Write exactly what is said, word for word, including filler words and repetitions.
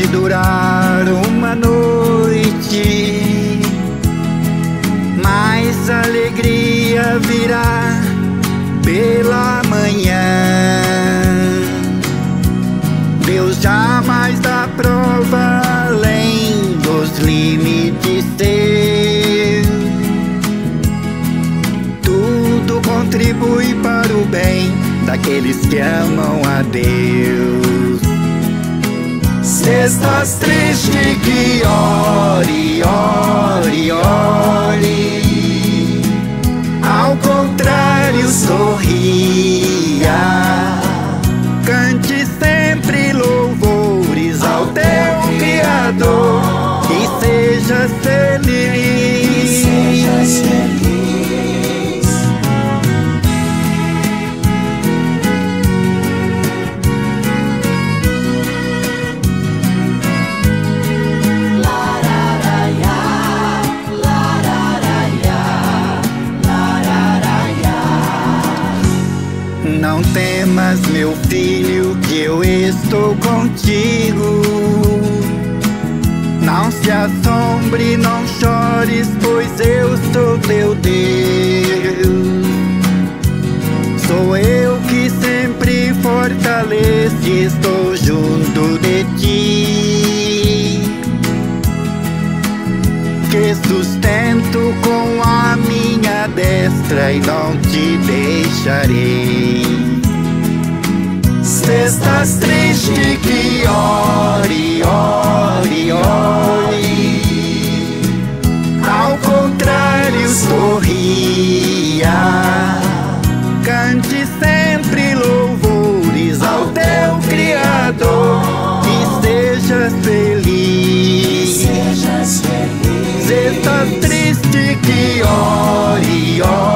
pode durar uma noite, mas a alegria virá pela manhã. Deus jamais dá prova além dos limites teus. Tudo contribui para o bem daqueles que amam a Deus. Se estás triste, que ore, ore, ore. Ao contrário, sorria. Cante sempre louvores ao teu Criador e sejas feliz. E sejas feliz. Não temas, meu filho, que eu estou contigo. Não se assombre, não chores, pois eu sou teu Deus. Sou eu que sempre fortaleço e estou junto de ti, que sustento com a minha destra e não te deixarei. Se estás triste, que ore, ore, ore. Ao contrário, sorria. Cante sempre louvores ao teu Criador e sejas feliz. Sejas feliz. Se estás triste, que ore, ore.